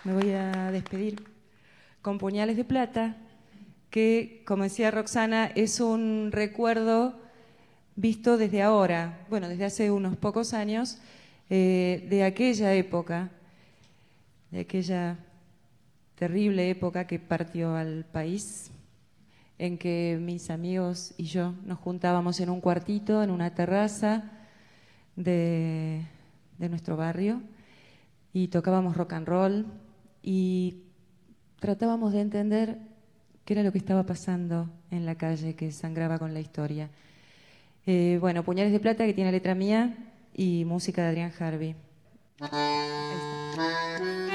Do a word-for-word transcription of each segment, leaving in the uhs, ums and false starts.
me voy a despedir con Puñales de Plata, que, como decía Roxana, es un recuerdo visto desde ahora, bueno, desde hace unos pocos años, eh, de aquella época, de aquella terrible época que partió al país, en que mis amigos y yo nos juntábamos en un cuartito, en una terraza de, de nuestro barrio, y tocábamos rock and roll y tratábamos de entender qué era lo que estaba pasando en la calle que sangraba con la historia. Eh, bueno, Puñales de Plata, que tiene letra mía y música de Adrián Harvey. Ahí está.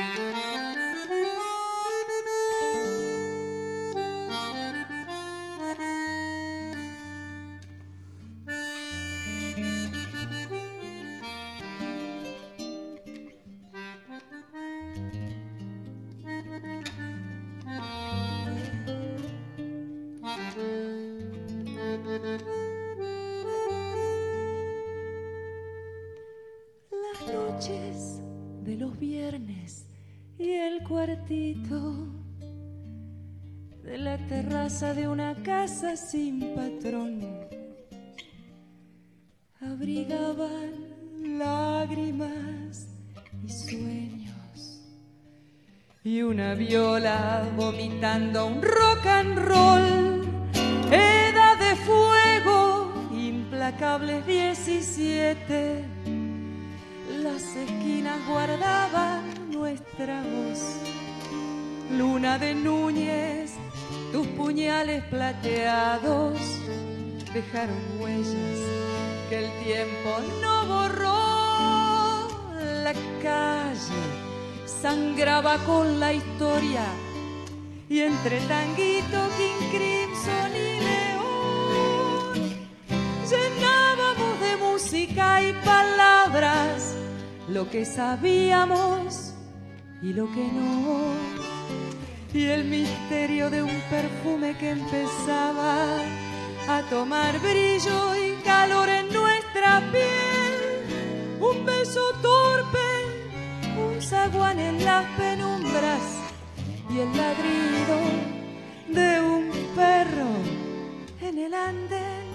Las noches de los viernes y el cuartito de la terraza de una casa sin patrón abrigaban lágrimas y sueños, y una viola vomitando un rock and roll, edad de fuego, implacables diecisiete. Las esquinas guardaban nuestra voz. Luna de Núñez, tus puñales plateados dejaron huellas que el tiempo no borró. La calle sangraba con la historia, y entre tanguito, King Crimson y León llenábamos de música y palabras lo que sabíamos y lo que no, y el misterio de un perfume que empezaba a tomar brillo y calor en nuestra piel, un beso torpe, un zaguán en las penumbras y el ladrido de un perro en el andén.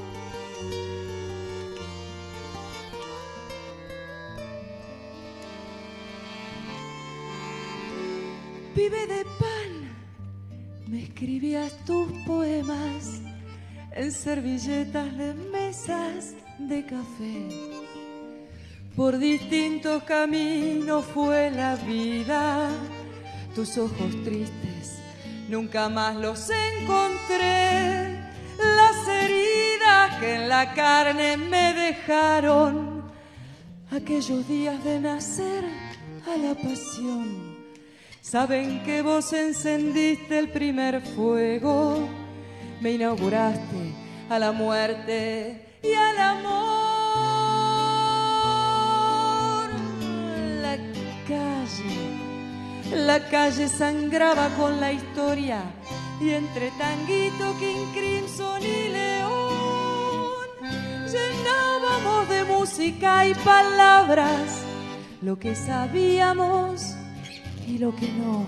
Pibe de pan, me escribías tus poemas en servilletas de mesas de café. Por distintos caminos fue la vida, tus ojos tristes nunca más los encontré. Las heridas que en la carne me dejaron aquellos días de nacer a la pasión. Saben que vos encendiste el primer fuego, me inauguraste a la muerte y al amor. La calle, la calle sangraba con la historia, y entre tanguito, King Crimson y León llenábamos de música y palabras lo que sabíamos y lo que no,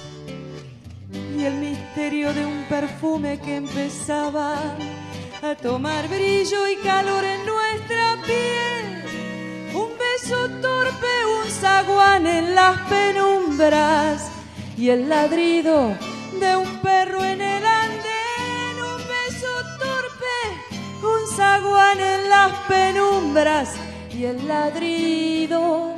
y el misterio de un perfume que empezaba a tomar brillo y calor en nuestra piel, un beso torpe, un zaguán en las penumbras y el ladrido de un perro en el andén. Un beso torpe, un zaguán en las penumbras y el ladrido